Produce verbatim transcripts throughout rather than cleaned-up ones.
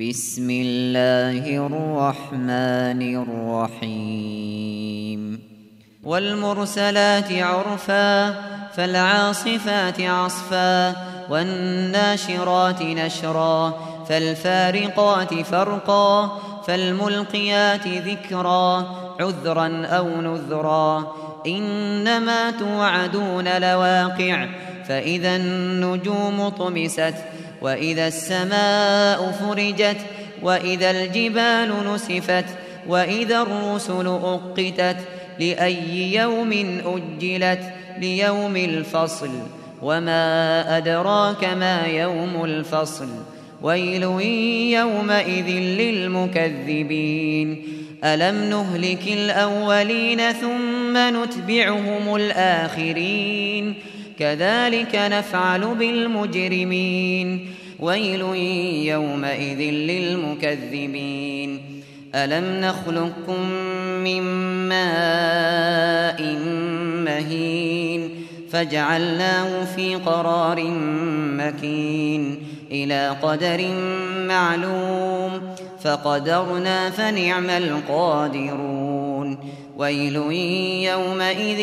بسم الله الرحمن الرحيم والمرسلات عرفا فالعاصفات عصفا والناشرات نشرا فالفارقات فرقا فالملقيات ذكرا عذرا أو نذرا إنما توعدون لواقع فإذا النجوم طمست وإذا السماء فرجت وإذا الجبال نسفت وإذا الرسل أقتت لأي يوم أجلت ليوم الفصل وما أدراك ما يوم الفصل ويل يومئذ للمكذبين ألم نهلك الأولين ثم نتبعهم الآخرين كذلك نفعل بالمجرمين ويل يومئذ للمكذبين ألم نخلقكم من ماء مهين فجعلناه في قرار مكين إلى قدر معلوم فقدرنا فنعم القادرون ويل يومئذ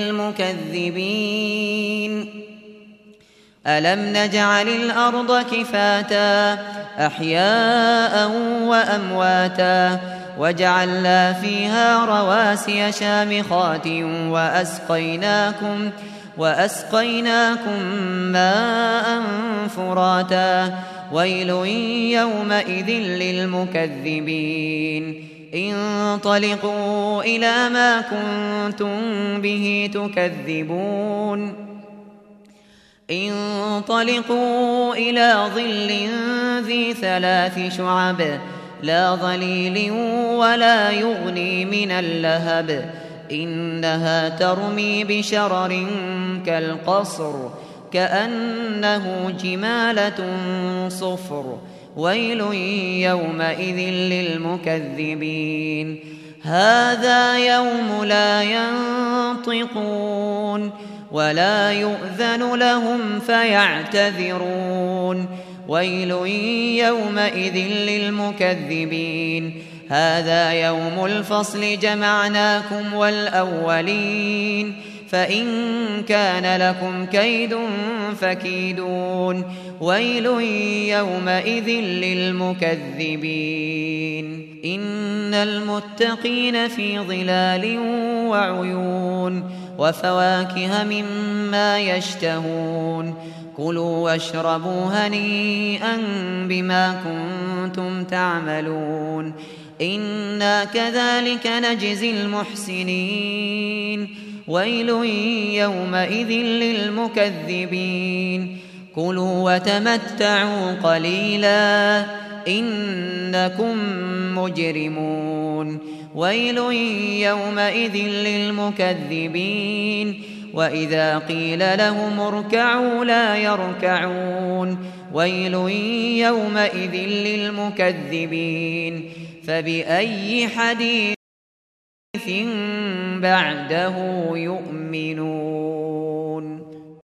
للمكذبين ألم نجعل الأرض كفاتا أحياء وأمواتا وجعلنا فيها رواسي شامخات وأسقيناكم وأسقيناكم ماء فراتا ويل يومئذ للمكذبين انطلقوا إلى ما كنتم به تكذبون انطلقوا إلى ظل ذي ثلاث شعب لا ظليل ولا يغني من اللهب إنها ترمي بشرر كالقصر كأنه جمالة صفر ويل يومئذ للمكذبين هذا يوم لا ينطقون ولا يؤذن لهم فيعتذرون ويل يومئذ للمكذبين هذا يوم الفصل جمعناكم والأولين فإن كان لكم كيد فكيدون ويل يومئذ للمكذبين إن المتقين في ظلال وعيون وفواكه مما يشتهون كلوا واشربوا هنيئا بما كنتم تعملون إنا كذلك نجزي المحسنين ويل يومئذ للمكذبين كلوا وتمتعوا قليلا إنكم مجرمون ويل يومئذ للمكذبين وإذا قيل لهم اركعوا لا يركعون ويل يومئذ للمكذبين فبأي حديث بعده يؤمنون